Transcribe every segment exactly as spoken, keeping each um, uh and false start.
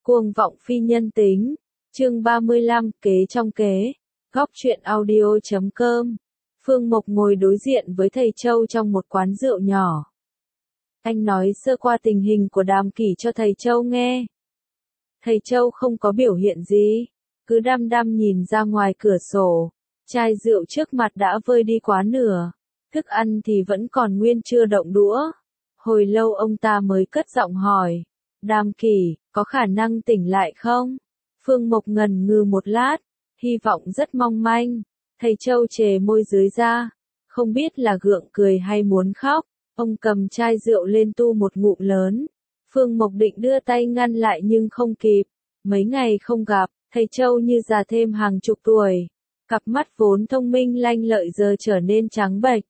Cuồng vọng phi nhân tính. Chương ba mươi lăm, kế trong kế. Góc truyện audio chấm com. Phương Mộc ngồi đối diện với thầy Châu trong một quán rượu nhỏ. Anh nói sơ qua tình hình của Đàm Kỷ cho thầy Châu nghe. Thầy Châu không có biểu hiện gì, cứ đăm đăm nhìn ra ngoài cửa sổ. Chai rượu trước mặt đã vơi đi quá nửa, thức ăn thì vẫn còn nguyên chưa động đũa. Hồi lâu ông ta mới cất giọng hỏi, Đàm Kỷ, có khả năng tỉnh lại không? Phương Mộc ngần ngừ một lát, hy vọng rất mong manh. Thầy Châu chề môi dưới ra, không biết là gượng cười hay muốn khóc. Ông cầm chai rượu lên tu một ngụm lớn. Phương Mộc định đưa tay ngăn lại nhưng không kịp. Mấy ngày không gặp, thầy Châu như già thêm hàng chục tuổi. Cặp mắt vốn thông minh lanh lợi giờ trở nên trắng bệch.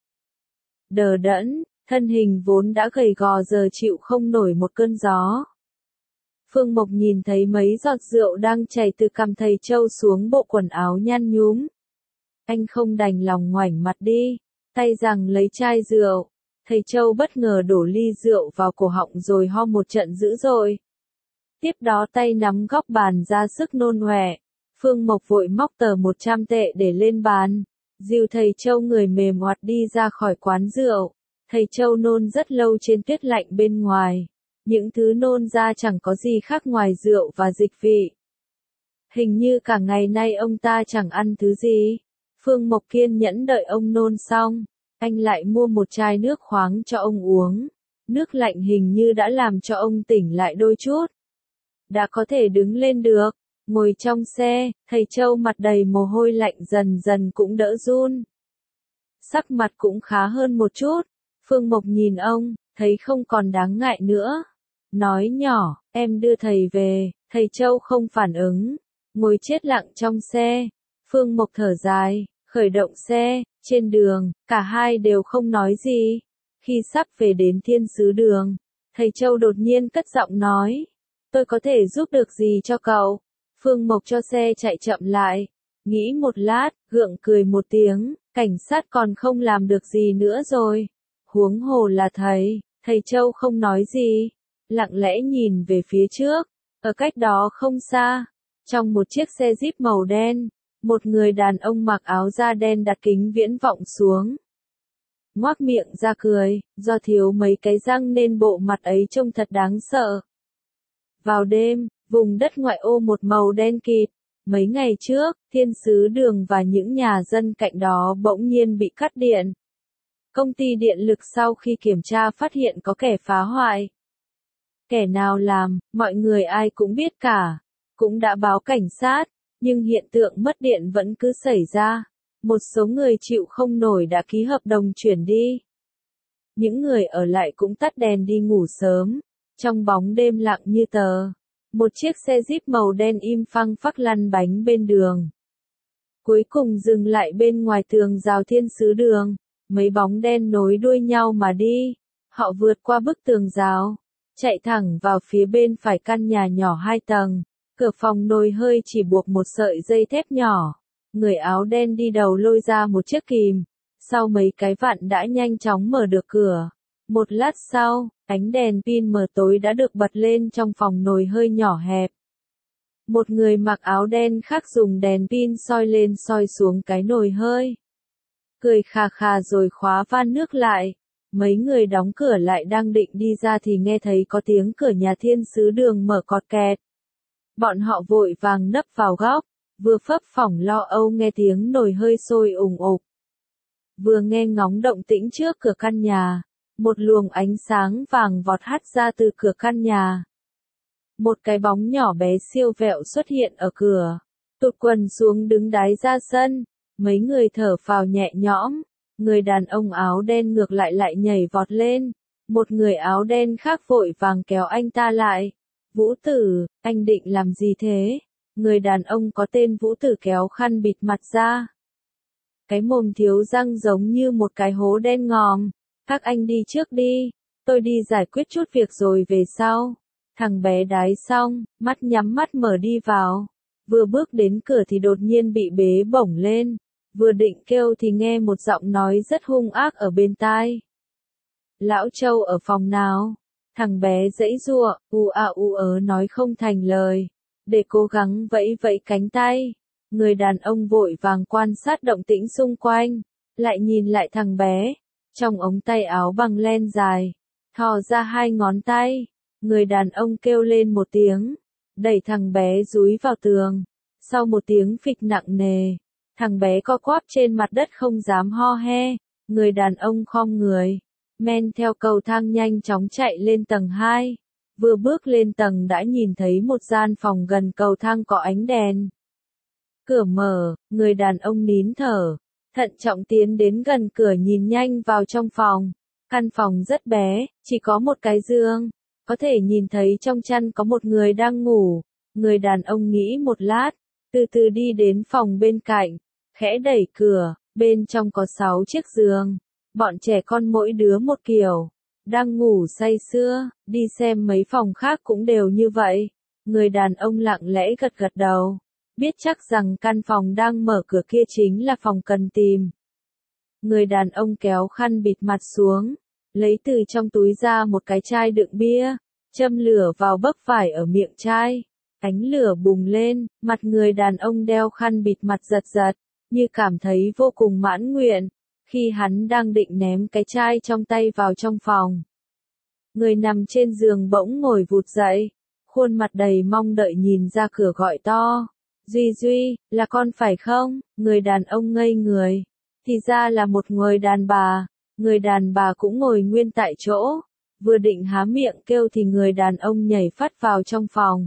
Đờ đẫn, thân hình vốn đã gầy gò giờ chịu không nổi một cơn gió. Phương Mộc nhìn thấy mấy giọt rượu đang chảy từ cằm thầy Châu xuống bộ quần áo nhăn nhúm. Anh không đành lòng ngoảnh mặt đi, tay giằng lấy chai rượu. Thầy Châu bất ngờ đổ ly rượu vào cổ họng rồi ho một trận dữ dội. Tiếp đó tay nắm góc bàn ra sức nôn ọe. Phương Mộc vội móc tờ một trăm tệ để lên bàn, dìu thầy Châu người mềm oặt đi ra khỏi quán rượu. Thầy Châu nôn rất lâu trên tuyết lạnh bên ngoài. Những thứ nôn ra chẳng có gì khác ngoài rượu và dịch vị. Hình như cả ngày nay ông ta chẳng ăn thứ gì. Phương Mộc kiên nhẫn đợi ông nôn xong. Anh lại mua một chai nước khoáng cho ông uống. Nước lạnh hình như đã làm cho ông tỉnh lại đôi chút. Đã có thể đứng lên được. Ngồi trong xe, thầy Châu mặt đầy mồ hôi lạnh dần dần cũng đỡ run. Sắc mặt cũng khá hơn một chút. Phương Mộc nhìn ông, thấy không còn đáng ngại nữa. Nói nhỏ, em đưa thầy về. Thầy Châu không phản ứng. Ngồi chết lặng trong xe. Phương Mộc thở dài, khởi động xe. Trên đường, cả hai đều không nói gì. Khi sắp về đến Thiên Sứ Đường, thầy Châu đột nhiên cất giọng nói. Tôi có thể giúp được gì cho cậu? Phương Mộc cho xe chạy chậm lại. Nghĩ một lát, gượng cười một tiếng. Cảnh sát còn không làm được gì nữa rồi. Huống hồ là thầy. Thầy Châu không nói gì. Lặng lẽ nhìn về phía trước. Ở cách đó không xa. Trong một chiếc xe Jeep màu đen. Một người đàn ông mặc áo da đen đặt kính viễn vọng xuống. Ngoác miệng ra cười, do thiếu mấy cái răng nên bộ mặt ấy trông thật đáng sợ. Vào đêm, vùng đất ngoại ô một màu đen kịt. Mấy ngày trước, Thiên Sứ Đường và những nhà dân cạnh đó bỗng nhiên bị cắt điện. Công ty điện lực sau khi kiểm tra phát hiện có kẻ phá hoại. Kẻ nào làm, mọi người ai cũng biết cả. Cũng đã báo cảnh sát. Nhưng hiện tượng mất điện vẫn cứ xảy ra. Một số người chịu không nổi đã ký hợp đồng chuyển đi. Những người ở lại cũng tắt đèn đi ngủ sớm. Trong bóng đêm lặng như tờ. Một chiếc xe Jeep màu đen im phăng phắc lăn bánh bên đường. Cuối cùng dừng lại bên ngoài tường rào Thiên Sứ Đường. Mấy bóng đen nối đuôi nhau mà đi. Họ vượt qua bức tường rào. Chạy thẳng vào phía bên phải căn nhà nhỏ hai tầng. Cửa phòng nồi hơi chỉ buộc một sợi dây thép nhỏ. Người áo đen đi đầu lôi ra một chiếc kìm. Sau mấy cái vặn đã nhanh chóng mở được cửa. Một lát sau, ánh đèn pin mờ tối đã được bật lên trong phòng nồi hơi nhỏ hẹp. Một người mặc áo đen khác dùng đèn pin soi lên soi xuống cái nồi hơi. Cười khà khà rồi khóa van nước lại. Mấy người đóng cửa lại đang định đi ra thì nghe thấy có tiếng cửa nhà Thiên Sứ Đường mở cọt kẹt. Bọn họ vội vàng nấp vào góc, vừa phấp phỏng lo âu nghe tiếng nồi hơi sôi ùng ục. Vừa nghe ngóng động tĩnh trước cửa căn nhà, một luồng ánh sáng vàng vọt hắt ra từ cửa căn nhà. Một cái bóng nhỏ bé siêu vẹo xuất hiện ở cửa, tụt quần xuống đứng đái ra sân, mấy người thở phào nhẹ nhõm, người đàn ông áo đen ngược lại lại nhảy vọt lên, một người áo đen khác vội vàng kéo anh ta lại. Vũ Tử, anh định làm gì thế? Người đàn ông có tên Vũ Tử kéo khăn bịt mặt ra. Cái mồm thiếu răng giống như một cái hố đen ngòm. Các anh đi trước đi, tôi đi giải quyết chút việc rồi về sau. Thằng bé đái xong, mắt nhắm mắt mở đi vào. Vừa bước đến cửa thì đột nhiên bị bế bổng lên. Vừa định kêu thì nghe một giọng nói rất hung ác ở bên tai. Lão Châu ở phòng nào? Thằng bé giãy giụa, u a u ớ nói không thành lời, để cố gắng vẫy vẫy cánh tay. Người đàn ông vội vàng quan sát động tĩnh xung quanh, lại nhìn lại thằng bé, trong ống tay áo bằng len dài, thò ra hai ngón tay. Người đàn ông kêu lên một tiếng, đẩy thằng bé dúi vào tường. Sau một tiếng phịch nặng nề, thằng bé co quắp trên mặt đất không dám ho he. Người đàn ông khom người, men theo cầu thang nhanh chóng chạy lên tầng hai. Vừa bước lên tầng đã nhìn thấy một gian phòng gần cầu thang có ánh đèn. Cửa mở, người đàn ông nín thở, thận trọng tiến đến gần cửa nhìn nhanh vào trong phòng. Căn phòng rất bé, chỉ có một cái giường, có thể nhìn thấy trong chăn có một người đang ngủ. Người đàn ông nghĩ một lát, từ từ đi đến phòng bên cạnh, khẽ đẩy cửa, bên trong có sáu chiếc giường, bọn trẻ con mỗi đứa một kiểu, đang ngủ say sưa. Đi xem mấy phòng khác cũng đều như vậy. Người đàn ông lặng lẽ gật gật đầu, biết chắc rằng căn phòng đang mở cửa kia chính là phòng cần tìm. Người đàn ông kéo khăn bịt mặt xuống, lấy từ trong túi ra một cái chai đựng bia, châm lửa vào bấc vải ở miệng chai. Ánh lửa bùng lên, mặt người đàn ông đeo khăn bịt mặt giật giật, như cảm thấy vô cùng mãn nguyện, khi hắn đang định ném cái chai trong tay vào trong phòng. Người nằm trên giường bỗng ngồi vụt dậy, khuôn mặt đầy mong đợi nhìn ra cửa gọi to. Duy Duy, là con phải không? Người đàn ông ngây người. Thì ra là một người đàn bà. Người đàn bà cũng ngồi nguyên tại chỗ. Vừa định há miệng kêu thì người đàn ông nhảy phắt vào trong phòng,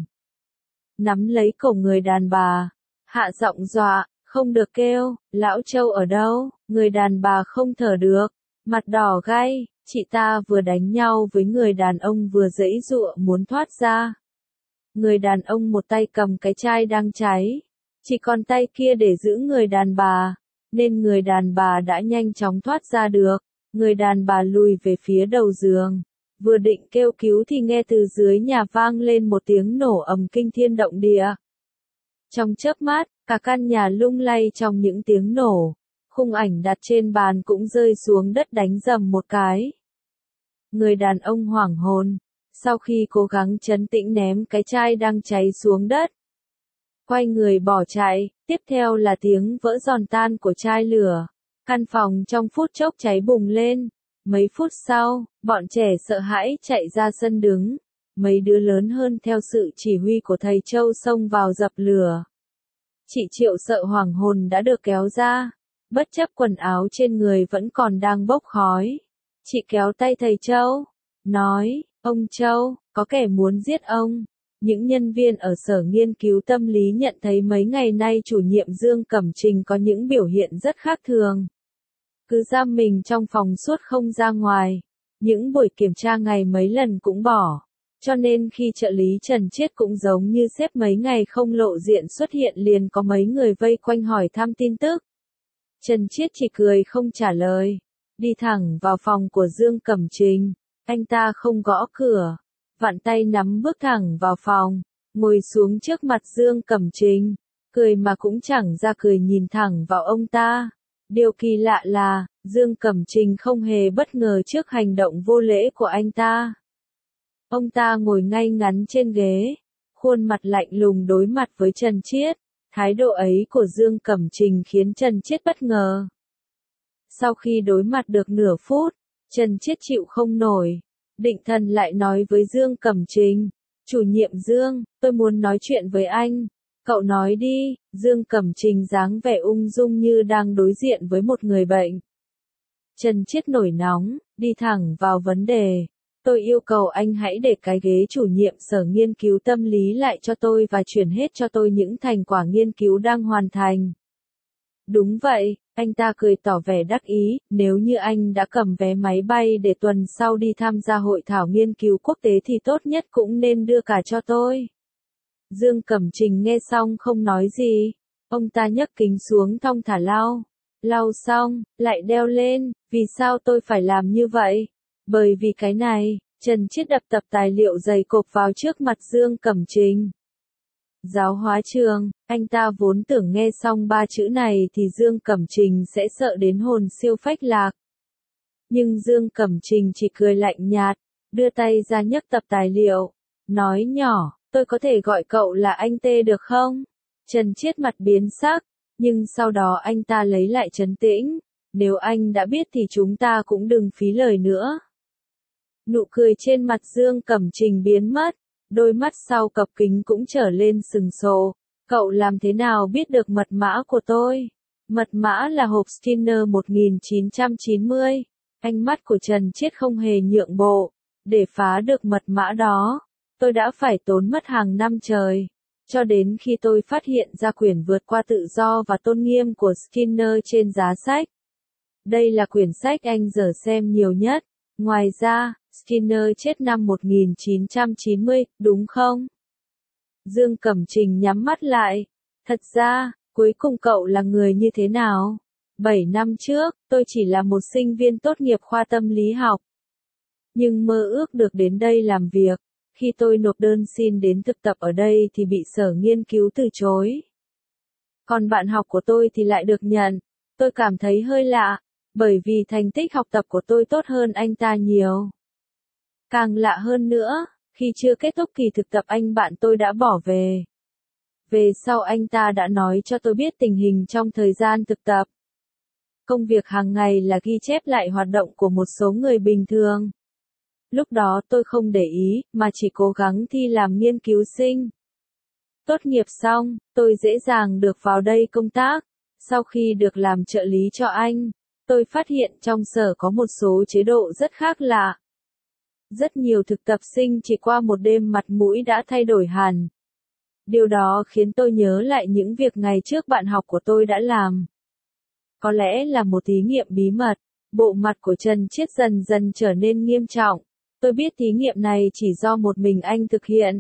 nắm lấy cổ người đàn bà, hạ giọng dọa, không được kêu, lão Châu ở đâu? Người đàn bà không thở được, mặt đỏ gay, chị ta vừa đánh nhau với người đàn ông vừa giãy giụa muốn thoát ra. Người đàn ông một tay cầm cái chai đang cháy, chỉ còn tay kia để giữ người đàn bà, nên người đàn bà đã nhanh chóng thoát ra được. Người đàn bà lùi về phía đầu giường, vừa định kêu cứu thì nghe từ dưới nhà vang lên một tiếng nổ ầm kinh thiên động địa. Trong chớp mắt, cả căn nhà lung lay trong những tiếng nổ, khung ảnh đặt trên bàn cũng rơi xuống đất đánh rầm một cái. Người đàn ông hoảng hồn, sau khi cố gắng trấn tĩnh ném cái chai đang cháy xuống đất, quay người bỏ chạy. Tiếp theo là tiếng vỡ giòn tan của chai lửa. Căn phòng trong phút chốc cháy bùng lên. Mấy phút sau, bọn trẻ sợ hãi chạy ra sân đứng. Mấy đứa lớn hơn theo sự chỉ huy của thầy Châu xông vào dập lửa. Chị Triệu sợ hoảng hồn đã được kéo ra, bất chấp quần áo trên người vẫn còn đang bốc khói. Chị kéo tay thầy Châu, nói, ông Châu, có kẻ muốn giết ông. Những nhân viên ở sở nghiên cứu tâm lý nhận thấy mấy ngày nay chủ nhiệm Dương Cẩm Trình có những biểu hiện rất khác thường. Cứ giam mình trong phòng suốt không ra ngoài. Những buổi kiểm tra ngày mấy lần cũng bỏ. Cho nên khi trợ lý Trần Chiết cũng giống như sếp mấy ngày không lộ diện xuất hiện liền có mấy người vây quanh hỏi thăm tin tức. Trần Chiết chỉ cười không trả lời. Đi thẳng vào phòng của Dương Cẩm Trình. Anh ta không gõ cửa. Vặn tay nắm bước thẳng vào phòng. Ngồi xuống trước mặt Dương Cẩm Trình. Cười mà cũng chẳng ra cười nhìn thẳng vào ông ta. Điều kỳ lạ là, Dương Cẩm Trình không hề bất ngờ trước hành động vô lễ của anh ta. Ông ta ngồi ngay ngắn trên ghế, khuôn mặt lạnh lùng đối mặt với Trần Chiết. Thái độ ấy của Dương Cẩm Trình khiến Trần Chiết bất ngờ. Sau khi đối mặt được nửa phút, Trần Chiết chịu không nổi. Định thần lại nói với Dương Cẩm Trình, chủ nhiệm Dương, tôi muốn nói chuyện với anh. Cậu nói đi. Dương Cẩm Trình dáng vẻ ung dung như đang đối diện với một người bệnh. Trần Chiết nổi nóng, đi thẳng vào vấn đề. Tôi yêu cầu anh hãy để cái ghế chủ nhiệm sở nghiên cứu tâm lý lại cho tôi và chuyển hết cho tôi những thành quả nghiên cứu đang hoàn thành. Đúng vậy, anh ta cười tỏ vẻ đắc ý, nếu như anh đã cầm vé máy bay để tuần sau đi tham gia hội thảo nghiên cứu quốc tế thì tốt nhất cũng nên đưa cả cho tôi. Dương Cẩm Trình nghe xong không nói gì, ông ta nhấc kính xuống thong thả lau. Lau xong, lại đeo lên, vì sao tôi phải làm như vậy? Bởi vì cái này, Trần Chiết đập tập tài liệu dày cộp vào trước mặt Dương Cẩm Trình. Giáo hóa trường, anh ta vốn tưởng nghe xong ba chữ này thì Dương Cẩm Trình sẽ sợ đến hồn siêu phách lạc. Nhưng Dương Cẩm Trình chỉ cười lạnh nhạt, đưa tay ra nhấc tập tài liệu, nói nhỏ, tôi có thể gọi cậu là anh Tê được không? Trần Chiết mặt biến sắc, nhưng sau đó anh ta lấy lại trấn tĩnh, nếu anh đã biết thì chúng ta cũng đừng phí lời nữa. Nụ cười trên mặt Dương Cẩm Trình biến mất, đôi mắt sau cặp kính cũng trở lên sừng sộ. Cậu làm thế nào biết được mật mã của tôi? Mật mã là hộp Skinner một nghìn chín trăm chín mươi. Ánh mắt của Trần Chiết không hề nhượng bộ. Để phá được mật mã đó, tôi đã phải tốn mất hàng năm trời. Cho đến khi tôi phát hiện ra quyển vượt qua tự do và tôn nghiêm của Skinner trên giá sách. Đây là quyển sách anh giờ xem nhiều nhất. Ngoài ra, Skinner chết năm một nghìn chín trăm chín mươi, đúng không? Dương Cẩm Trình nhắm mắt lại. Thật ra, cuối cùng cậu là người như thế nào? Bảy năm trước, tôi chỉ là một sinh viên tốt nghiệp khoa tâm lý học. Nhưng mơ ước được đến đây làm việc. Khi tôi nộp đơn xin đến thực tập ở đây thì bị sở nghiên cứu từ chối. Còn bạn học của tôi thì lại được nhận. Tôi cảm thấy hơi lạ, bởi vì thành tích học tập của tôi tốt hơn anh ta nhiều. Càng lạ hơn nữa, khi chưa kết thúc kỳ thực tập anh bạn tôi đã bỏ về. Về sau anh ta đã nói cho tôi biết tình hình trong thời gian thực tập. Công việc hàng ngày là ghi chép lại hoạt động của một số người bình thường. Lúc đó tôi không để ý, mà chỉ cố gắng thi làm nghiên cứu sinh. Tốt nghiệp xong, tôi dễ dàng được vào đây công tác. Sau khi được làm trợ lý cho anh, tôi phát hiện trong sở có một số chế độ rất khác lạ. Rất nhiều thực tập sinh chỉ qua một đêm mặt mũi đã thay đổi hẳn. Điều đó khiến tôi nhớ lại những việc ngày trước bạn học của tôi đã làm. Có lẽ là một thí nghiệm bí mật, bộ mặt của Trần Chiết dần dần trở nên nghiêm trọng. Tôi biết thí nghiệm này chỉ do một mình anh thực hiện.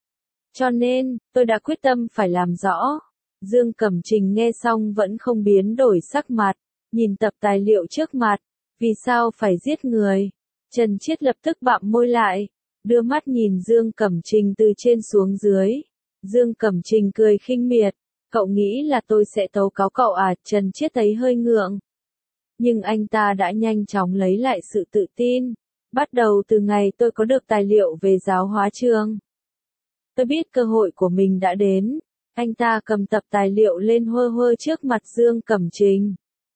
Cho nên, tôi đã quyết tâm phải làm rõ. Dương Cẩm Trình nghe xong vẫn không biến đổi sắc mặt, nhìn tập tài liệu trước mặt. Vì sao phải giết người? Trần Chiết lập tức bặm môi lại, đưa mắt nhìn Dương Cẩm Trình từ trên xuống dưới. Dương Cẩm Trình cười khinh miệt, cậu nghĩ là tôi sẽ tố cáo cậu à? Trần Chiết thấy hơi ngượng. Nhưng anh ta đã nhanh chóng lấy lại sự tự tin. Bắt đầu từ ngày tôi có được tài liệu về giáo hóa trường. Tôi biết cơ hội của mình đã đến. Anh ta cầm tập tài liệu lên hơ hơ trước mặt Dương Cẩm Trình.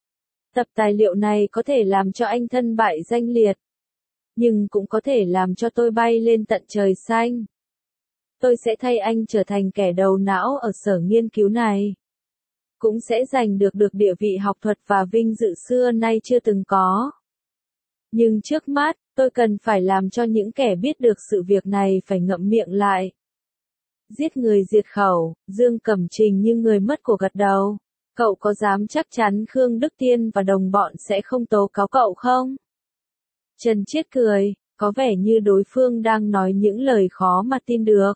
Tập tài liệu này có thể làm cho anh thân bại danh liệt. Nhưng cũng có thể làm cho tôi bay lên tận trời xanh. Tôi sẽ thay anh trở thành kẻ đầu não ở sở nghiên cứu này. Cũng sẽ giành được được địa vị học thuật và vinh dự xưa nay chưa từng có. Nhưng trước mắt, tôi cần phải làm cho những kẻ biết được sự việc này phải ngậm miệng lại. Giết người diệt khẩu, Dương Cẩm Trình như người mất của gật đầu. Cậu có dám chắc chắn Khương Đức Tiên và đồng bọn sẽ không tố cáo cậu không? Trần Chiết cười, có vẻ như đối phương đang nói những lời khó mà tin được.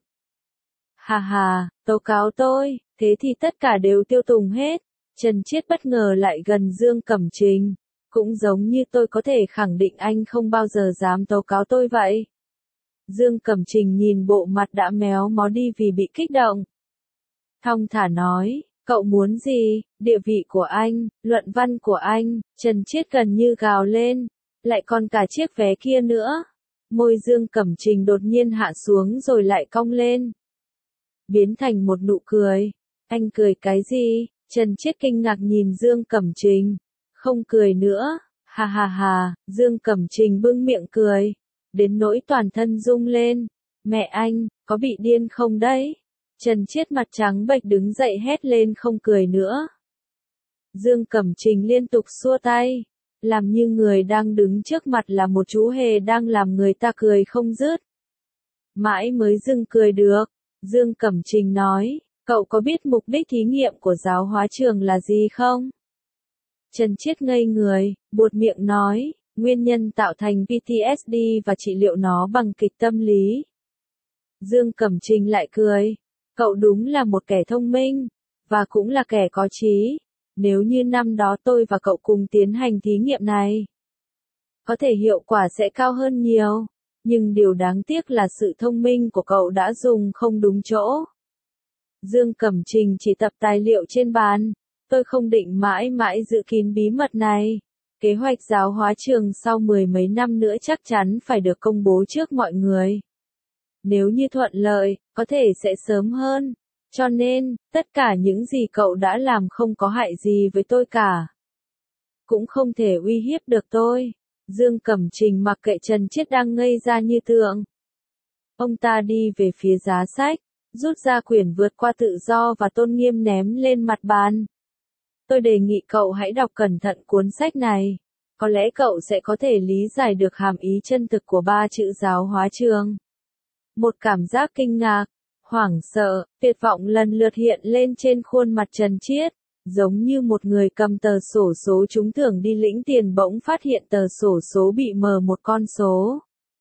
Hà hà, tố cáo tôi, thế thì tất cả đều tiêu tùng hết. Trần Chiết bất ngờ lại gần Dương Cẩm Trình. Cũng giống như tôi có thể khẳng định anh không bao giờ dám tố cáo tôi vậy. Dương Cẩm Trình nhìn bộ mặt đã méo mó đi vì bị kích động. Thong thả nói, cậu muốn gì? Địa vị của anh, luận văn của anh. Trần Chiết gần như gào lên. Lại còn cả chiếc vé kia nữa. Môi Dương Cẩm Trình đột nhiên hạ xuống rồi lại cong lên. Biến thành một nụ cười. Anh cười cái gì? Trần Chiết kinh ngạc nhìn Dương Cẩm Trình. Không cười nữa. Ha ha ha, Dương Cẩm Trình bưng miệng cười. Đến nỗi toàn thân rung lên. Mẹ anh, có bị điên không đấy? Trần Chiết mặt trắng bệch đứng dậy hét lên không cười nữa. Dương Cẩm Trình liên tục xua tay. Làm như người đang đứng trước mặt là một chú hề đang làm người ta cười không dứt. Mãi mới dừng cười được. Dương Cẩm Trình nói, cậu có biết mục đích thí nghiệm của giáo hóa trường là gì không? Trần Chiết ngây người, buột miệng nói, nguyên nhân tạo thành pê tê ét đê và trị liệu nó bằng kịch tâm lý. Dương Cẩm Trình lại cười, cậu đúng là một kẻ thông minh, và cũng là kẻ có trí. Nếu như năm đó tôi và cậu cùng tiến hành thí nghiệm này, có thể hiệu quả sẽ cao hơn nhiều. Nhưng điều đáng tiếc là sự thông minh của cậu đã dùng không đúng chỗ. Dương Cẩm Trình chỉ tập tài liệu trên bàn. Tôi không định mãi mãi giữ kín bí mật này. Kế hoạch giáo hóa trường sau mười mấy năm nữa chắc chắn phải được công bố trước mọi người. Nếu như thuận lợi, có thể sẽ sớm hơn. Cho nên, tất cả những gì cậu đã làm không có hại gì với tôi cả. Cũng không thể uy hiếp được tôi. Dương Cẩm Trình mặc kệ Trần Chiết đang ngây ra như tượng. Ông ta đi về phía giá sách, rút ra quyển Vượt qua tự do và tôn nghiêm ném lên mặt bàn. Tôi đề nghị cậu hãy đọc cẩn thận cuốn sách này. Có lẽ cậu sẽ có thể lý giải được hàm ý chân thực của ba chữ giáo hóa trường. Một cảm giác kinh ngạc, hoảng sợ, tuyệt vọng lần lượt hiện lên trên khuôn mặt Trần Chiết, giống như một người cầm tờ sổ số trúng thưởng đi lĩnh tiền bỗng phát hiện tờ sổ số bị mờ một con số.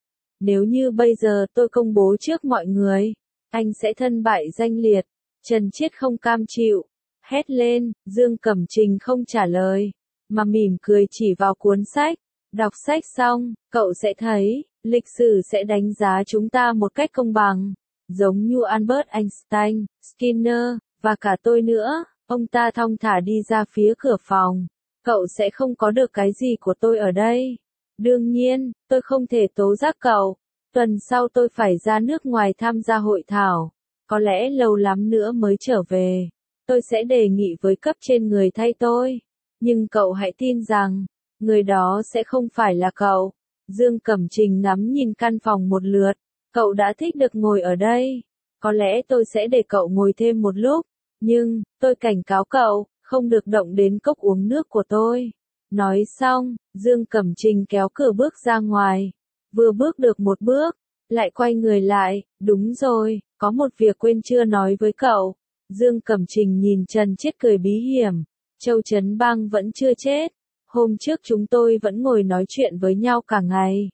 Nếu như bây giờ tôi công bố trước mọi người, anh sẽ thân bại danh liệt. Trần Chiết không cam chịu, hét lên. Dương Cẩm Trình không trả lời, mà mỉm cười chỉ vào cuốn sách. Đọc sách xong, cậu sẽ thấy, lịch sử sẽ đánh giá chúng ta một cách công bằng, giống như Albert Einstein, Skinner, và cả tôi nữa. Ông ta thong thả đi ra phía cửa phòng. Cậu sẽ không có được cái gì của tôi ở đây. Đương nhiên, tôi không thể tố giác cậu. Tuần sau tôi phải ra nước ngoài tham gia hội thảo. Có lẽ lâu lắm nữa mới trở về. Tôi sẽ đề nghị với cấp trên người thay tôi. Nhưng cậu hãy tin rằng, người đó sẽ không phải là cậu. Dương Cẩm Trình ngắm nhìn căn phòng một lượt. Cậu đã thích được ngồi ở đây. Có lẽ tôi sẽ để cậu ngồi thêm một lúc. Nhưng, tôi cảnh cáo cậu, không được động đến cốc uống nước của tôi. Nói xong, Dương Cẩm Trình kéo cửa bước ra ngoài. Vừa bước được một bước, lại quay người lại. Đúng rồi, có một việc quên chưa nói với cậu. Dương Cẩm Trình nhìn Trần Chiết cười bí hiểm. Châu Trấn Bang vẫn chưa chết. Hôm trước chúng tôi vẫn ngồi nói chuyện với nhau cả ngày.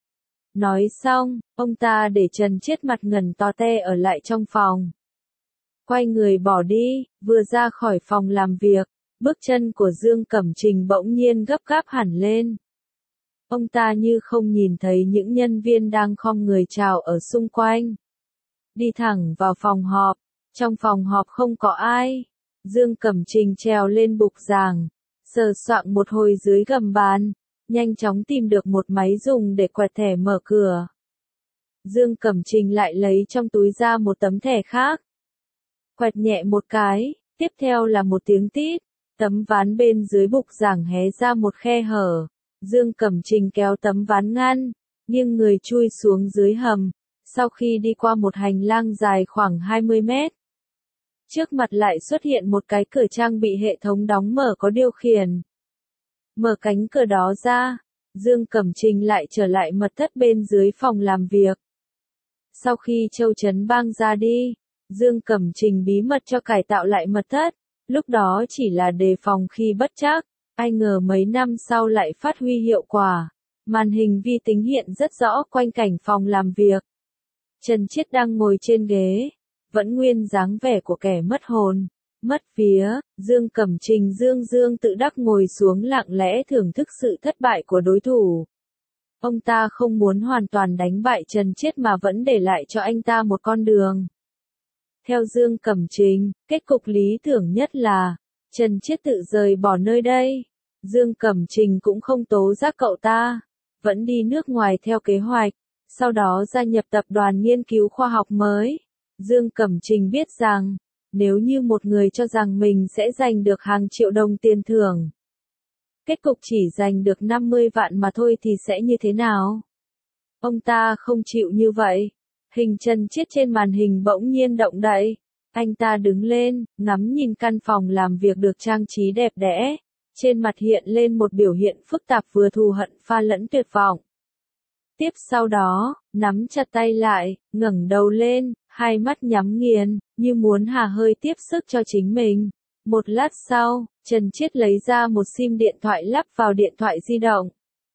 Nói xong, ông ta để Trần Chiết mặt ngần to te ở lại trong phòng. Quay người bỏ đi, vừa ra khỏi phòng làm việc, bước chân của Dương Cẩm Trình bỗng nhiên gấp gáp hẳn lên. Ông ta như không nhìn thấy những nhân viên đang khom người chào ở xung quanh. Đi thẳng vào phòng họp, trong phòng họp không có ai. Dương Cẩm Trình trèo lên bục giảng, sờ soạng một hồi dưới gầm bàn, nhanh chóng tìm được một máy dùng để quẹt thẻ mở cửa. Dương Cẩm Trình lại lấy trong túi ra một tấm thẻ khác. Quẹt nhẹ một cái, tiếp theo là một tiếng tít, tấm ván bên dưới bục giảng hé ra một khe hở. Dương Cẩm Trình kéo tấm ván ngăn, nghiêng người chui xuống dưới hầm, sau khi đi qua một hành lang dài khoảng hai mươi mét. Trước mặt lại xuất hiện một cái cửa trang bị hệ thống đóng mở có điều khiển. Mở cánh cửa đó ra, Dương Cẩm Trình lại trở lại mật thất bên dưới phòng làm việc. Sau khi Châu Trấn Bang ra đi, Dương Cẩm Trình bí mật cho cải tạo lại mật thất, lúc đó chỉ là đề phòng khi bất trắc, ai ngờ mấy năm sau lại phát huy hiệu quả. Màn hình vi tính hiện rất rõ quanh cảnh phòng làm việc. Trần Chiết đang ngồi trên ghế, vẫn nguyên dáng vẻ của kẻ mất hồn, mất vía. Dương Cẩm Trình dương dương tự đắc ngồi xuống lặng lẽ thưởng thức sự thất bại của đối thủ. Ông ta không muốn hoàn toàn đánh bại Trần Chiết mà vẫn để lại cho anh ta một con đường. Theo Dương Cẩm Trình, kết cục lý tưởng nhất là Trần Chiết tự rời bỏ nơi đây. Dương Cẩm Trình cũng không tố giác cậu ta, vẫn đi nước ngoài theo kế hoạch, sau đó gia nhập tập đoàn nghiên cứu khoa học mới. Dương Cẩm Trình biết rằng, nếu như một người cho rằng mình sẽ giành được hàng triệu đồng tiền thưởng, kết cục chỉ giành được năm mươi vạn mà thôi thì sẽ như thế nào? Ông ta không chịu như vậy. Hình Trần Chiết trên màn hình bỗng nhiên động đậy. Anh ta đứng lên, ngắm nhìn căn phòng làm việc được trang trí đẹp đẽ. Trên mặt hiện lên một biểu hiện phức tạp vừa thù hận pha lẫn tuyệt vọng. Tiếp sau đó, nắm chặt tay lại, ngẩng đầu lên, hai mắt nhắm nghiền, như muốn hà hơi tiếp sức cho chính mình. Một lát sau, Trần Chiết lấy ra một sim điện thoại lắp vào điện thoại di động.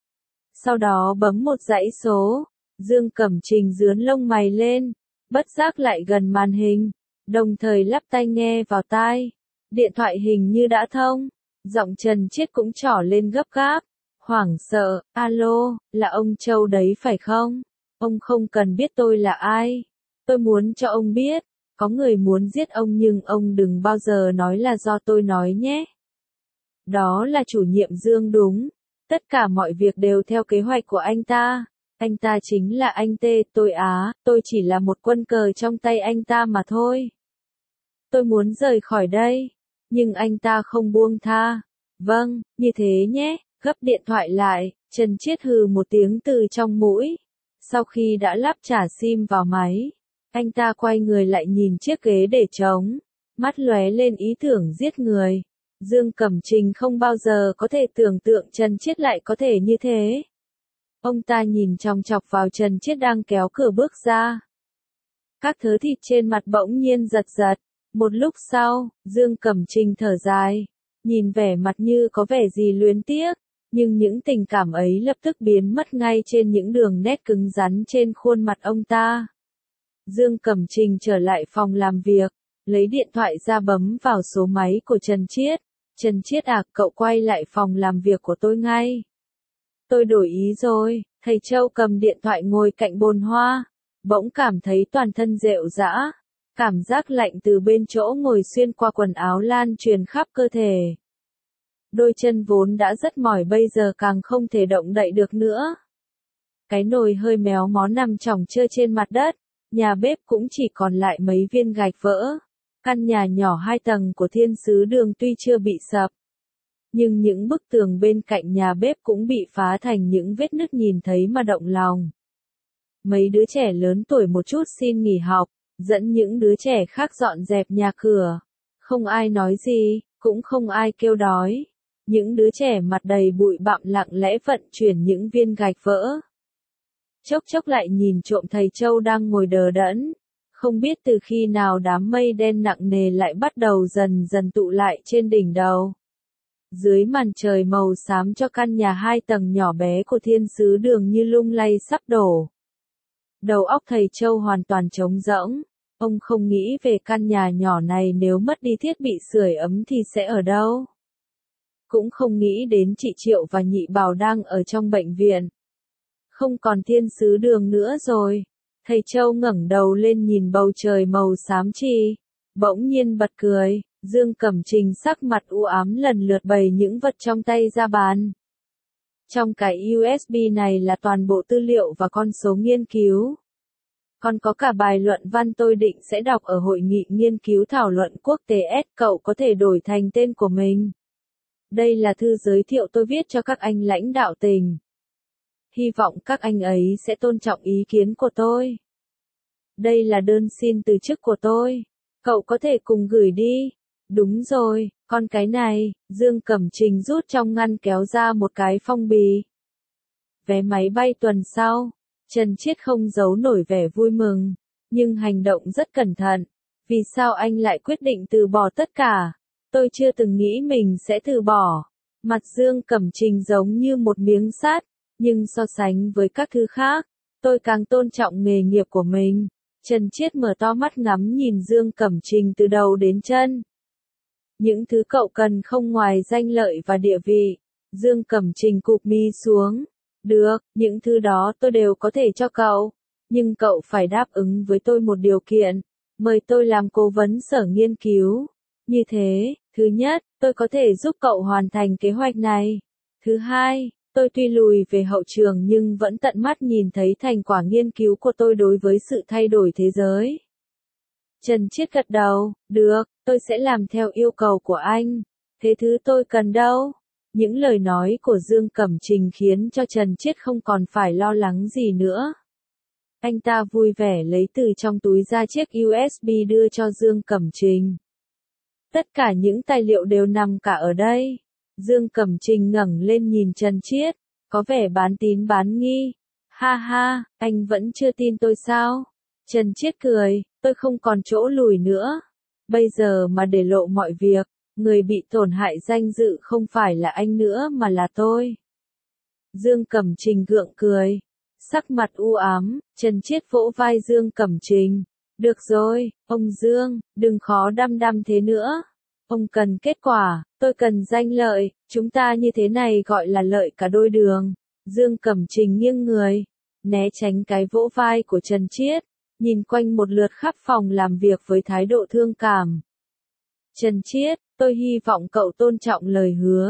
Sau đó bấm một dãy số. Dương Cẩm Trình rướn lông mày lên, bất giác lại gần màn hình, đồng thời lắp tai nghe vào tai. Điện thoại hình như đã thông, giọng Trần Chiết cũng trỏ lên gấp gáp, hoảng sợ. Alo, là ông Châu đấy phải không? Ông không cần biết tôi là ai. Tôi muốn cho ông biết, có người muốn giết ông nhưng ông đừng bao giờ nói là do tôi nói nhé. Đó là chủ nhiệm Dương đúng. Tất cả mọi việc đều theo kế hoạch của anh ta. Anh ta chính là anh T, tôi Á, tôi chỉ là một quân cờ trong tay anh ta mà thôi. Tôi muốn rời khỏi đây, nhưng anh ta không buông tha. Vâng, như thế nhé, gấp điện thoại lại, Trần Chiết hừ một tiếng từ trong mũi. Sau khi đã lắp trả sim vào máy, anh ta quay người lại nhìn chiếc ghế để trống, mắt lóe lên ý tưởng giết người. Dương Cẩm Trình không bao giờ có thể tưởng tượng Trần Chiết lại có thể như thế. Ông ta nhìn chòng chọc vào Trần Chiết đang kéo cửa bước ra. Các thớ thịt trên mặt bỗng nhiên giật giật. Một lúc sau, Dương Cẩm Trình thở dài, nhìn vẻ mặt như có vẻ gì luyến tiếc, nhưng những tình cảm ấy lập tức biến mất ngay trên những đường nét cứng rắn trên khuôn mặt ông ta. Dương Cẩm Trình trở lại phòng làm việc, lấy điện thoại ra bấm vào số máy của Trần Chiết. Trần Chiết à, cậu quay lại phòng làm việc của tôi ngay. Tôi đổi ý rồi. Thầy Châu cầm điện thoại ngồi cạnh bồn hoa, bỗng cảm thấy toàn thân rệu rã. Cảm giác lạnh từ bên chỗ ngồi xuyên qua quần áo lan truyền khắp cơ thể. Đôi chân vốn đã rất mỏi bây giờ càng không thể động đậy được nữa. Cái nồi hơi méo mó nằm chỏng chơ trên mặt đất, nhà bếp cũng chỉ còn lại mấy viên gạch vỡ. Căn nhà nhỏ hai tầng của Thiên Sứ Đường tuy chưa bị sập, nhưng những bức tường bên cạnh nhà bếp cũng bị phá thành những vết nứt nhìn thấy mà động lòng. Mấy đứa trẻ lớn tuổi một chút xin nghỉ học, dẫn những đứa trẻ khác dọn dẹp nhà cửa. Không ai nói gì, cũng không ai kêu đói. Những đứa trẻ mặt đầy bụi bặm lặng lẽ vận chuyển những viên gạch vỡ. Chốc chốc lại nhìn trộm thầy Châu đang ngồi đờ đẫn. Không biết từ khi nào đám mây đen nặng nề lại bắt đầu dần dần tụ lại trên đỉnh đầu. Dưới màn trời màu xám cho căn nhà hai tầng nhỏ bé của Thiên Sứ Đường như lung lay sắp đổ. Đầu óc thầy Châu hoàn toàn trống rỗng. Ông không nghĩ về căn nhà nhỏ này nếu mất đi thiết bị sưởi ấm thì sẽ ở đâu. Cũng không nghĩ đến chị Triệu và nhị Bảo đang ở trong bệnh viện. Không còn Thiên Sứ Đường nữa rồi. Thầy Châu ngẩng đầu lên nhìn bầu trời màu xám chi. Bỗng nhiên bật cười. Dương Cẩm Trình sắc mặt u ám lần lượt bày những vật trong tay ra bàn. Trong cái u ét bê này là toàn bộ tư liệu và con số nghiên cứu. Còn có cả bài luận văn tôi định sẽ đọc ở hội nghị nghiên cứu thảo luận quốc tế S, cậu có thể đổi thành tên của mình. Đây là thư giới thiệu tôi viết cho các anh lãnh đạo tỉnh. Hy vọng các anh ấy sẽ tôn trọng ý kiến của tôi. Đây là đơn xin từ chức của tôi. Cậu có thể cùng gửi đi. Đúng rồi, con cái này, Dương Cẩm Trình rút trong ngăn kéo ra một cái phong bì. Vé máy bay tuần sau. Trần Chiết không giấu nổi vẻ vui mừng, nhưng hành động rất cẩn thận. Vì sao anh lại quyết định từ bỏ tất cả? Tôi chưa từng nghĩ mình sẽ từ bỏ. Mặt Dương Cẩm Trình giống như một miếng sắt, nhưng so sánh với các thứ khác, tôi càng tôn trọng nghề nghiệp của mình. Trần Chiết mở to mắt ngắm nhìn Dương Cẩm Trình từ đầu đến chân. Những thứ cậu cần không ngoài danh lợi và địa vị. Dương Cẩm Trình cụp mi xuống. Được, những thứ đó tôi đều có thể cho cậu. Nhưng cậu phải đáp ứng với tôi một điều kiện. Mời tôi làm cố vấn sở nghiên cứu. Như thế, thứ nhất, tôi có thể giúp cậu hoàn thành kế hoạch này. Thứ hai, tôi tuy lùi về hậu trường nhưng vẫn tận mắt nhìn thấy thành quả nghiên cứu của tôi đối với sự thay đổi thế giới. Trần Chiết gật đầu, được, tôi sẽ làm theo yêu cầu của anh. Thế thứ tôi cần đâu? Những lời nói của Dương Cẩm Trình khiến cho Trần Chiết không còn phải lo lắng gì nữa. Anh ta vui vẻ lấy từ trong túi ra chiếc u ét bê đưa cho Dương Cẩm Trình. Tất cả những tài liệu đều nằm cả ở đây. Dương Cẩm Trình ngẩng lên nhìn Trần Chiết, có vẻ bán tín bán nghi. Ha ha, anh vẫn chưa tin tôi sao? Trần Chiết cười, tôi không còn chỗ lùi nữa. Bây giờ mà để lộ mọi việc, người bị tổn hại danh dự không phải là anh nữa mà là tôi. Dương Cẩm Trình gượng cười. Sắc mặt u ám, Trần Chiết vỗ vai Dương Cẩm Trình. Được rồi, ông Dương, đừng khó đăm đăm thế nữa. Ông cần kết quả, tôi cần danh lợi, chúng ta như thế này gọi là lợi cả đôi đường. Dương Cẩm Trình nghiêng người, né tránh cái vỗ vai của Trần Chiết, nhìn quanh một lượt khắp phòng làm việc với thái độ thương cảm. Trần Chiết, tôi hy vọng cậu tôn trọng lời hứa.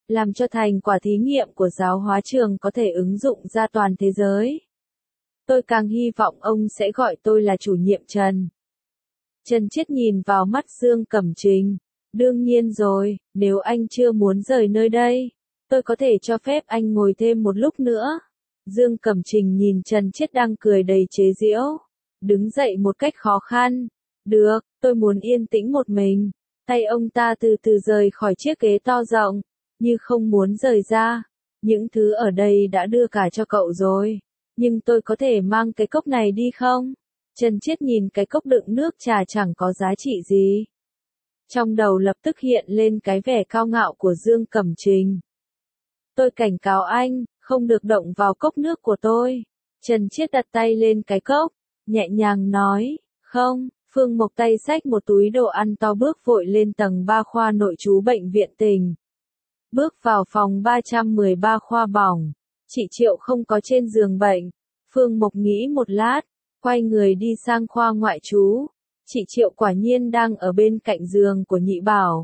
làm cho thành quả thí nghiệm của giáo hóa trường có thể ứng dụng ra toàn thế giới. Tôi càng hy vọng ông sẽ gọi tôi là chủ nhiệm Trần. Trần Chiết nhìn vào mắt Dương Cẩm Trình. Đương nhiên rồi, nếu anh chưa muốn rời nơi đây, tôi có thể cho phép anh ngồi thêm một lúc nữa. Dương Cẩm Trình nhìn Trần Chiết đang cười đầy chế giễu. Đứng dậy một cách khó khăn. Được, tôi muốn yên tĩnh một mình. Tay ông ta từ từ rời khỏi chiếc ghế to rộng, như không muốn rời ra. Những thứ ở đây đã đưa cả cho cậu rồi. Nhưng tôi có thể mang cái cốc này đi không? Trần Chiết nhìn cái cốc đựng nước trà chẳng có giá trị gì. Trong đầu lập tức hiện lên cái vẻ cao ngạo của Dương Cẩm Trình. Tôi cảnh cáo anh, không được động vào cốc nước của tôi. Trần Chiết đặt tay lên cái cốc, nhẹ nhàng nói, không. Phương Mộc tay xách một túi đồ ăn to bước vội lên tầng ba khoa nội trú bệnh viện tỉnh. Bước vào phòng ba trăm mười ba khoa bỏng. Chị Triệu không có trên giường bệnh. Phương Mộc nghĩ một lát, quay người đi sang khoa ngoại trú. Chị Triệu quả nhiên đang ở bên cạnh giường của Nhị Bảo.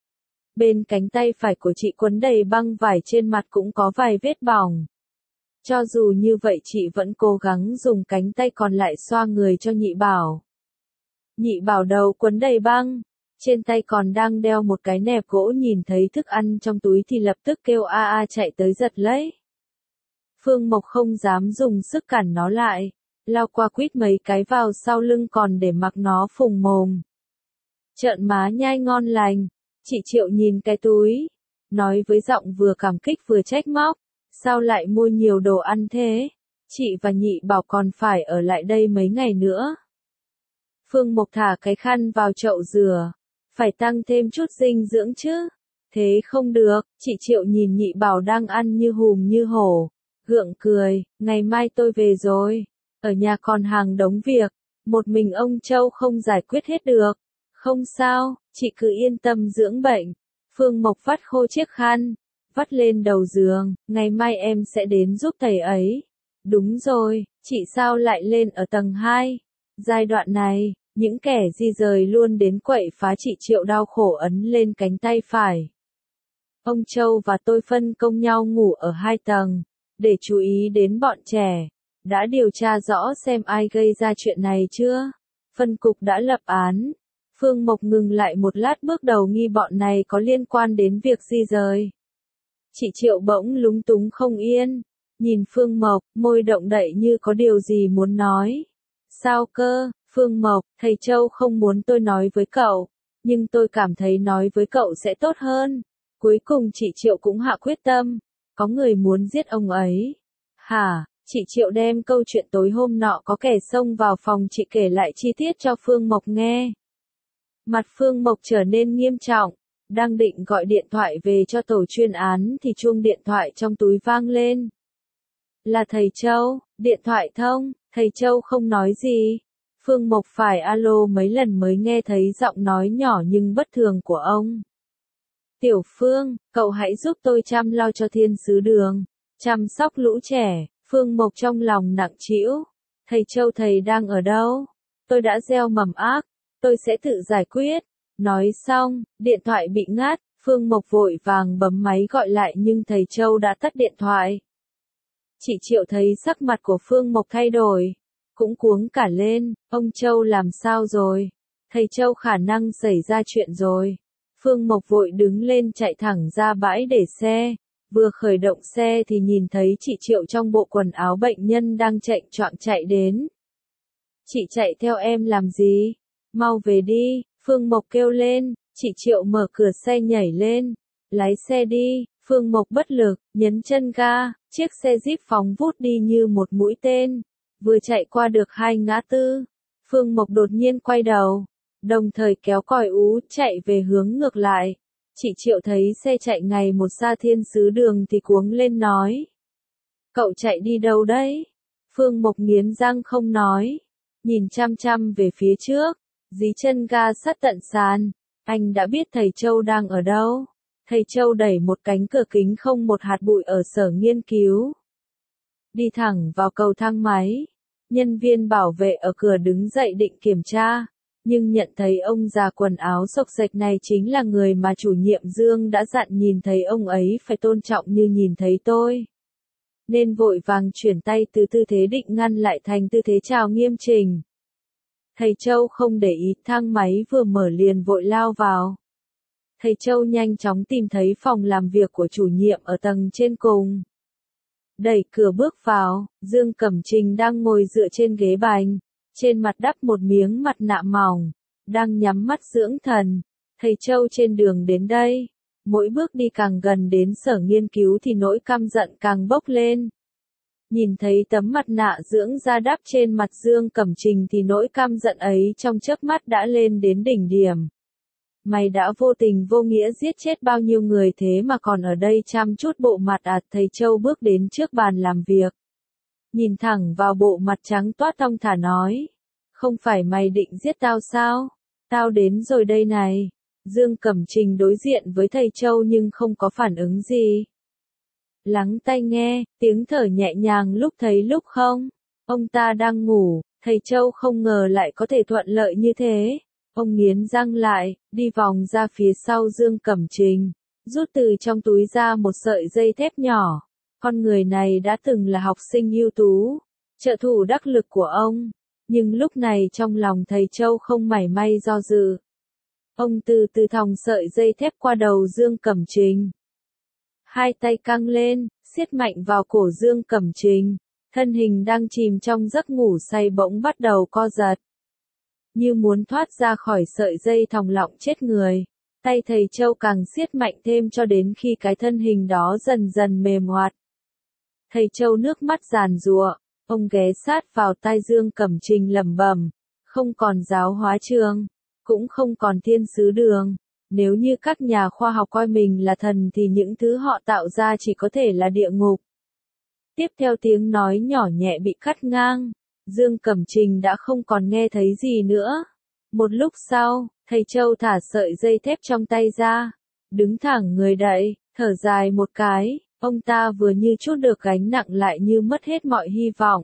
Bên cánh tay phải của chị quấn đầy băng vải, trên mặt cũng có vài vết bỏng. Cho dù như vậy chị vẫn cố gắng dùng cánh tay còn lại xoa người cho Nhị Bảo. Nhị Bảo đầu quấn đầy băng, trên tay còn đang đeo một cái nẹp gỗ, nhìn thấy thức ăn trong túi thì lập tức kêu a a chạy tới giật lấy. Phương Mộc không dám dùng sức cản nó lại, lao qua quýt mấy cái vào sau lưng còn để mặc nó phùng mồm. Trợn má nhai ngon lành, chị Triệu nhìn cái túi, nói với giọng vừa cảm kích vừa trách móc, sao lại mua nhiều đồ ăn thế, chị và Nhị Bảo còn phải ở lại đây mấy ngày nữa. Phương Mộc thả cái khăn vào chậu rửa, phải tăng thêm chút dinh dưỡng chứ, thế không được. Chị Triệu nhìn Nhị Bảo đang ăn như hùm như hổ, gượng cười, ngày mai tôi về rồi, ở nhà còn hàng đống việc, một mình ông Châu không giải quyết hết được. Không sao, chị cứ yên tâm dưỡng bệnh. Phương Mộc vắt khô chiếc khăn, vắt lên đầu giường, ngày mai em sẽ đến giúp thầy ấy. Đúng rồi, chị sao lại lên ở tầng hai? Giai đoạn này, những kẻ di rời luôn đến quậy phá. Chị Triệu đau khổ ấn lên cánh tay phải. Ông Châu và tôi phân công nhau ngủ ở hai tầng, để chú ý đến bọn trẻ. Đã điều tra rõ xem ai gây ra chuyện này chưa? Phân cục đã lập án. Phương Mộc ngừng lại một lát, bước đầu nghi bọn này có liên quan đến việc di rời. Chị Triệu bỗng lúng túng không yên, nhìn Phương Mộc, môi động đậy như có điều gì muốn nói. Sao cơ, Phương Mộc, thầy Châu không muốn tôi nói với cậu, nhưng tôi cảm thấy nói với cậu sẽ tốt hơn. Cuối cùng chị Triệu cũng hạ quyết tâm, có người muốn giết ông ấy. Hả? Chị Triệu đem câu chuyện tối hôm nọ có kẻ xông vào phòng chị kể lại chi tiết cho Phương Mộc nghe. Mặt Phương Mộc trở nên nghiêm trọng, đang định gọi điện thoại về cho tổ chuyên án thì chuông điện thoại trong túi vang lên. Là thầy Châu, điện thoại thông, thầy Châu không nói gì. Phương Mộc phải alo mấy lần mới nghe thấy giọng nói nhỏ nhưng bất thường của ông. Tiểu Phương, cậu hãy giúp tôi chăm lo cho thiên sứ đường, chăm sóc lũ trẻ. Phương Mộc trong lòng nặng trĩu. Thầy Châu thầy đang ở đâu? Tôi đã gieo mầm ác, tôi sẽ tự giải quyết. Nói xong, điện thoại bị ngắt, Phương Mộc vội vàng bấm máy gọi lại nhưng thầy Châu đã tắt điện thoại. Chị Triệu thấy sắc mặt của Phương Mộc thay đổi, cũng cuống cả lên, ông Châu làm sao rồi? Thầy Châu khả năng xảy ra chuyện rồi. Phương Mộc vội đứng lên chạy thẳng ra bãi để xe. Vừa khởi động xe thì nhìn thấy chị Triệu trong bộ quần áo bệnh nhân đang chạy choạng chạy đến. Chị chạy theo em làm gì? Mau về đi, Phương Mộc kêu lên. Chị Triệu mở cửa xe nhảy lên. Lái xe đi. Phương Mộc bất lực, nhấn chân ga, chiếc xe Jeep phóng vút đi như một mũi tên. Vừa chạy qua được hai ngã tư, Phương Mộc đột nhiên quay đầu, đồng thời kéo còi ú chạy về hướng ngược lại. Chị Triệu thấy xe chạy ngày một xa thiên sứ đường thì cuống lên nói. Cậu chạy đi đâu đấy? Phương Mộc nghiến răng không nói, nhìn chăm chăm về phía trước, dí chân ga sát tận sàn. Anh đã biết thầy Châu đang ở đâu. Thầy Châu đẩy một cánh cửa kính không một hạt bụi ở sở nghiên cứu. Đi thẳng vào cầu thang máy. Nhân viên bảo vệ ở cửa đứng dậy định kiểm tra. nhưng nhận thấy ông già quần áo xộc xệch này chính là người mà chủ nhiệm Dương đã dặn nhìn thấy ông ấy phải tôn trọng như nhìn thấy tôi. Nên vội vàng chuyển tay từ tư thế định ngăn lại thành tư thế chào nghiêm chỉnh. Thầy Châu không để ý, thang máy vừa mở liền vội lao vào. Thầy Châu nhanh chóng tìm thấy phòng làm việc của chủ nhiệm ở tầng trên cùng. Đẩy cửa bước vào, Dương Cẩm Trình đang ngồi dựa trên ghế bành, trên mặt đắp một miếng mặt nạ mỏng, đang nhắm mắt dưỡng thần. Thầy Châu trên đường đến đây, mỗi bước đi càng gần đến sở nghiên cứu thì nỗi căm giận càng bốc lên. Nhìn thấy tấm mặt nạ dưỡng da đắp trên mặt Dương Cẩm Trình thì nỗi căm giận ấy trong chớp mắt đã lên đến đỉnh điểm. Mày đã vô tình vô nghĩa giết chết bao nhiêu người thế mà còn ở đây chăm chút bộ mặt à? Thầy Châu bước đến trước bàn làm việc. Nhìn thẳng vào bộ mặt trắng toát thong thả nói. Không phải mày định giết tao sao? Tao đến rồi đây này. Dương Cẩm Trình đối diện với thầy Châu nhưng không có phản ứng gì. Lắng tai nghe, tiếng thở nhẹ nhàng lúc thấy lúc không. Ông ta đang ngủ, thầy Châu không ngờ lại có thể thuận lợi như thế. Ông nghiến răng lại, đi vòng ra phía sau Dương Cẩm Trình, rút từ trong túi ra một sợi dây thép nhỏ. Con người này đã từng là học sinh ưu tú, trợ thủ đắc lực của ông, nhưng lúc này trong lòng thầy Châu không mảy may do dự. Ông từ từ thòng sợi dây thép qua đầu Dương Cẩm Trình. Hai tay căng lên, siết mạnh vào cổ Dương Cẩm Trình, thân hình đang chìm trong giấc ngủ say bỗng bắt đầu co giật. Như muốn thoát ra khỏi sợi dây thòng lọng chết người, tay thầy Châu càng siết mạnh thêm cho đến khi cái thân hình đó dần dần mềm hoạt. Thầy Châu nước mắt giàn giụa, ông ghé sát vào tai Dương Cẩm Trình lẩm bẩm, không còn giáo hóa trường, cũng không còn thiên sứ đường. Nếu như các nhà khoa học coi mình là thần thì những thứ họ tạo ra chỉ có thể là địa ngục. Tiếp theo tiếng nói nhỏ nhẹ bị cắt ngang. Dương Cẩm Trình đã không còn nghe thấy gì nữa. Một lúc sau, thầy Châu thả sợi dây thép trong tay ra, đứng thẳng người đậy, thở dài một cái, ông ta vừa như trút được gánh nặng lại như mất hết mọi hy vọng.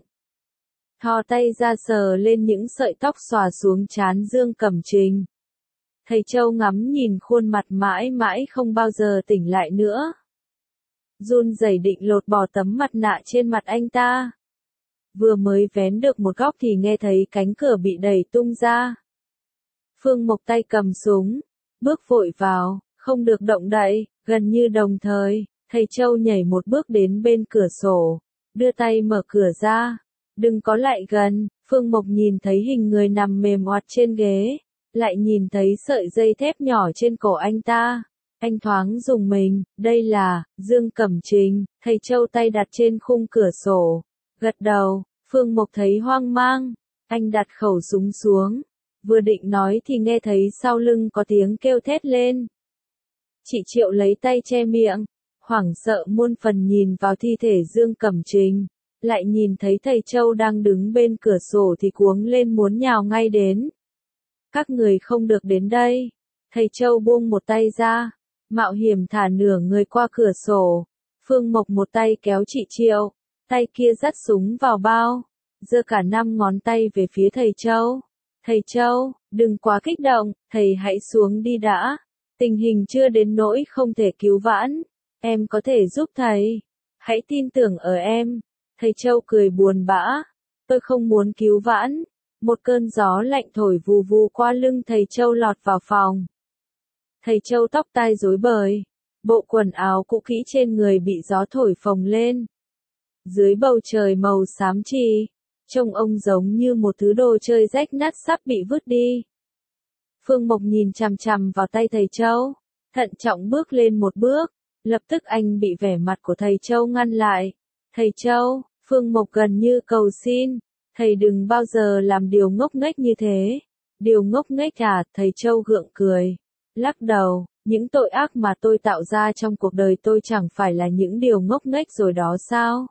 Thò tay ra sờ lên những sợi tóc xòa xuống trán Dương Cẩm Trình. Thầy Châu ngắm nhìn khuôn mặt mãi mãi không bao giờ tỉnh lại nữa. Run rẩy định lột bỏ tấm mặt nạ trên mặt anh ta. Vừa mới vén được một góc thì nghe thấy cánh cửa bị đẩy tung ra. Phương Mộc tay cầm súng, bước vội vào, không được động đậy, gần như đồng thời, thầy Châu nhảy một bước đến bên cửa sổ, đưa tay mở cửa ra. Đừng có lại gần. Phương Mộc nhìn thấy hình người nằm mềm oặt trên ghế, lại nhìn thấy sợi dây thép nhỏ trên cổ anh ta. Anh thoáng rùng mình, đây là Dương Cẩm Trình. Thầy Châu tay đặt trên khung cửa sổ, gật đầu. Phương Mộc thấy hoang mang, anh đặt khẩu súng xuống, vừa định nói thì nghe thấy sau lưng có tiếng kêu thét lên. Chị Triệu lấy tay che miệng, hoảng sợ muôn phần nhìn vào thi thể Dương Cẩm Trình, lại nhìn thấy thầy Châu đang đứng bên cửa sổ thì cuống lên muốn nhào ngay đến. Các người không được đến đây. Thầy Châu buông một tay ra, mạo hiểm thả nửa người qua cửa sổ. Phương Mộc một tay kéo chị Triệu, tay kia dắt súng vào bao, giơ cả năm ngón tay về phía thầy Châu. Thầy Châu, đừng quá kích động, thầy hãy xuống đi đã. Tình hình chưa đến nỗi không thể cứu vãn. Em có thể giúp thầy. Hãy tin tưởng ở em. Thầy Châu cười buồn bã. Tôi không muốn cứu vãn. Một cơn gió lạnh thổi vù vù qua lưng thầy Châu lọt vào phòng. Thầy Châu tóc tai rối bời. Bộ quần áo cũ kỹ trên người bị gió thổi phồng lên. Dưới bầu trời màu xám chì, trông ông giống như một thứ đồ chơi rách nát sắp bị vứt đi. Phương Mộc nhìn chằm chằm vào tay thầy Châu, thận trọng bước lên một bước, lập tức anh bị vẻ mặt của thầy Châu ngăn lại. Thầy Châu, Phương Mộc gần như cầu xin, thầy đừng bao giờ làm điều ngốc nghếch như thế. Điều ngốc nghếch à? Thầy Châu gượng cười, lắc đầu, những tội ác mà tôi tạo ra trong cuộc đời tôi chẳng phải là những điều ngốc nghếch rồi đó sao?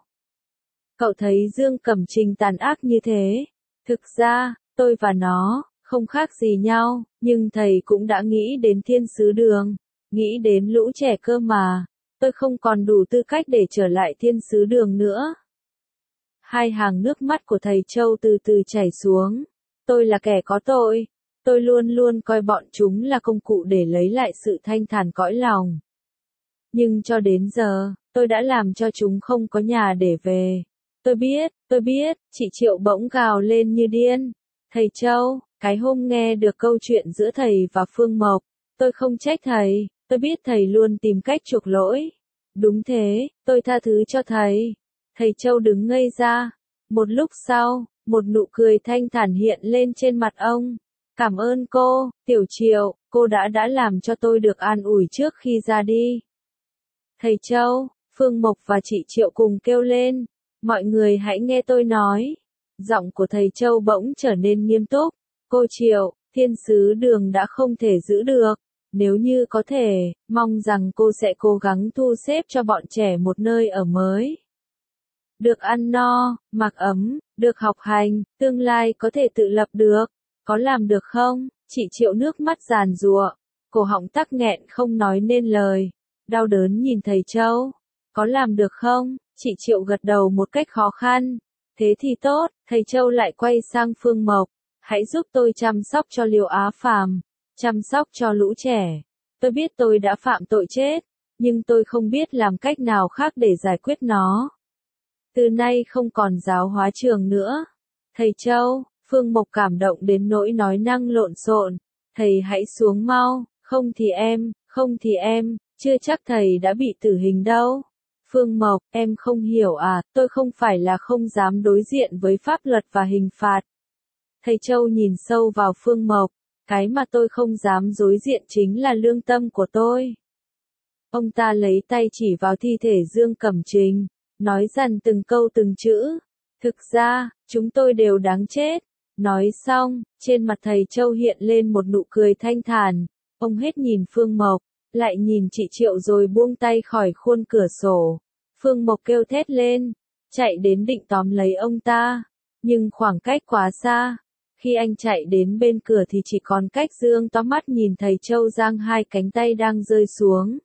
Cậu thấy Dương Cẩm Trình tàn ác như thế. Thực ra, tôi và nó không khác gì nhau, nhưng thầy cũng đã nghĩ đến thiên sứ đường, nghĩ đến lũ trẻ cơ mà. Tôi không còn đủ tư cách để trở lại thiên sứ đường nữa. Hai hàng nước mắt của thầy Châu từ từ chảy xuống. Tôi là kẻ có tội. Tôi luôn luôn coi bọn chúng là công cụ để lấy lại sự thanh thản cõi lòng. Nhưng cho đến giờ, tôi đã làm cho chúng không có nhà để về. Tôi biết, tôi biết, chị Triệu bỗng gào lên như điên. Thầy Châu, cái hôm nghe được câu chuyện giữa thầy và Phương Mộc, tôi không trách thầy, tôi biết thầy luôn tìm cách chuộc lỗi. Đúng thế, tôi tha thứ cho thầy. Thầy Châu đứng ngây ra. Một lúc sau, một nụ cười thanh thản hiện lên trên mặt ông. Cảm ơn cô, Tiểu Triệu, cô đã đã làm cho tôi được an ủi trước khi ra đi. Thầy Châu, Phương Mộc và chị Triệu cùng kêu lên. Mọi người hãy nghe tôi nói. Giọng của thầy Châu bỗng trở nên nghiêm túc. Cô Triệu, thiên sứ đường đã không thể giữ được. Nếu như có thể, mong rằng cô sẽ cố gắng thu xếp cho bọn trẻ một nơi ở mới. Được ăn no, mặc ấm, được học hành, tương lai có thể tự lập được. Có làm được không? Chị Triệu nước mắt giàn giụa, cổ họng tắc nghẹn không nói nên lời. Đau đớn nhìn thầy Châu. Có làm được không? Chị Triệu gật đầu một cách khó khăn. Thế thì tốt, thầy Châu lại quay sang Phương Mộc. Hãy giúp tôi chăm sóc cho Liêu Á Phàm, chăm sóc cho lũ trẻ. Tôi biết tôi đã phạm tội chết, nhưng tôi không biết làm cách nào khác để giải quyết nó. Từ nay không còn giáo hóa trường nữa. Thầy Châu, Phương Mộc cảm động đến nỗi nói năng lộn xộn. Thầy hãy xuống mau, không thì em, không thì em, chưa chắc thầy đã bị tử hình đâu. Phương Mộc, em không hiểu à, tôi không phải là không dám đối diện với pháp luật và hình phạt. Thầy Châu nhìn sâu vào Phương Mộc, cái mà tôi không dám đối diện chính là lương tâm của tôi. Ông ta lấy tay chỉ vào thi thể Dương Cẩm Trình, nói dần từng câu từng chữ. Thực ra, chúng tôi đều đáng chết. Nói xong, trên mặt thầy Châu hiện lên một nụ cười thanh thản. Ông hết nhìn Phương Mộc, lại nhìn chị Triệu rồi buông tay khỏi khuôn cửa sổ. Phương Mộc kêu thét lên, chạy đến định tóm lấy ông ta. Nhưng khoảng cách quá xa. Khi anh chạy đến bên cửa thì chỉ còn cách dương to mắt nhìn thầy Châu giang hai cánh tay đang rơi xuống.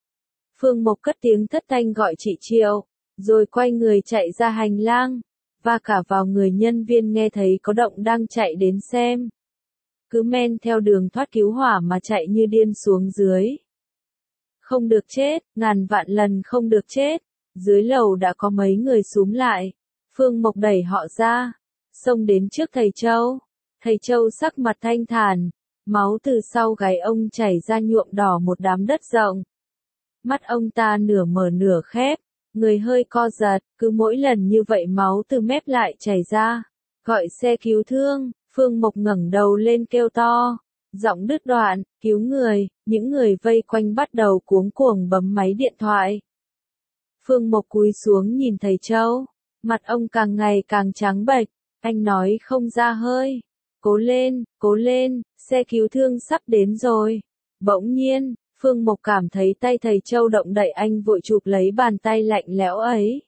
Phương Mộc cất tiếng thất thanh gọi chị Triệu, rồi quay người chạy ra hành lang, và cả vào người nhân viên nghe thấy có động đang chạy đến xem. Cứ men theo đường thoát cứu hỏa mà chạy như điên xuống dưới. Không được chết, ngàn vạn lần không được chết. Dưới lầu đã có mấy người xúm lại. Phương Mộc đẩy họ ra, xông đến trước thầy Châu. Thầy Châu sắc mặt thanh thản, máu từ sau gáy ông chảy ra nhuộm đỏ một đám đất rộng. Mắt ông ta nửa mở nửa khép, người hơi co giật, cứ mỗi lần như vậy máu từ mép lại chảy ra. Gọi xe cứu thương, Phương Mộc ngẩng đầu lên kêu to, giọng đứt đoạn, cứu người, những người vây quanh bắt đầu cuống cuồng bấm máy điện thoại. Phương Mộc cúi xuống nhìn thầy Châu, mặt ông càng ngày càng trắng bệch, anh nói không ra hơi. Cố lên, cố lên, xe cứu thương sắp đến rồi. Bỗng nhiên, Phương Mộc cảm thấy tay thầy Châu động đậy, anh vội chụp lấy bàn tay lạnh lẽo ấy.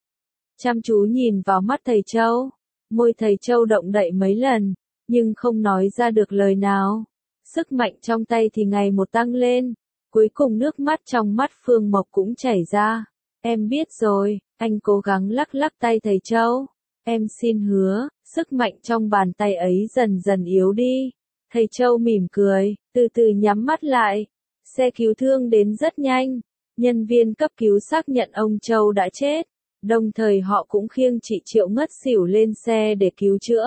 Chăm chú nhìn vào mắt thầy Châu, môi thầy Châu động đậy mấy lần, nhưng không nói ra được lời nào. Sức mạnh trong tay thì ngày một tăng lên, cuối cùng nước mắt trong mắt Phương Mộc cũng chảy ra. Em biết rồi, anh cố gắng lắc lắc tay thầy Châu. Em xin hứa, sức mạnh trong bàn tay ấy dần dần yếu đi. Thầy Châu mỉm cười, từ từ nhắm mắt lại. Xe cứu thương đến rất nhanh. Nhân viên cấp cứu xác nhận ông Châu đã chết. Đồng thời họ cũng khiêng chị Triệu ngất xỉu lên xe để cứu chữa.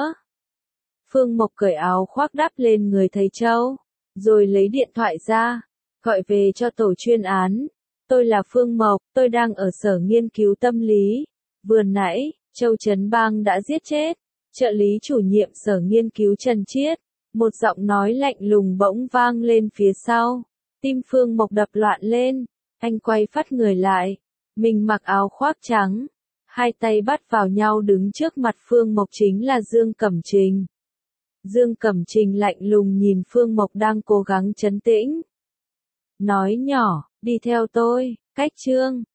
Phương Mộc cởi áo khoác đắp lên người thầy Châu, rồi lấy điện thoại ra, gọi về cho tổ chuyên án. Tôi là Phương Mộc, tôi đang ở sở nghiên cứu tâm lý. Vừa nãy, Châu Trấn Bang đã giết chết trợ lý chủ nhiệm sở nghiên cứu Trần Chiết. Một giọng nói lạnh lùng bỗng vang lên phía sau. Tim Phương Mộc đập loạn lên. Anh quay phắt người lại. Mình mặc áo khoác trắng. Hai tay bắt vào nhau đứng trước mặt Phương Mộc chính là Dương Cẩm Trình. Dương Cẩm Trình lạnh lùng nhìn Phương Mộc đang cố gắng trấn tĩnh. Nói nhỏ, đi theo tôi, cách Trương.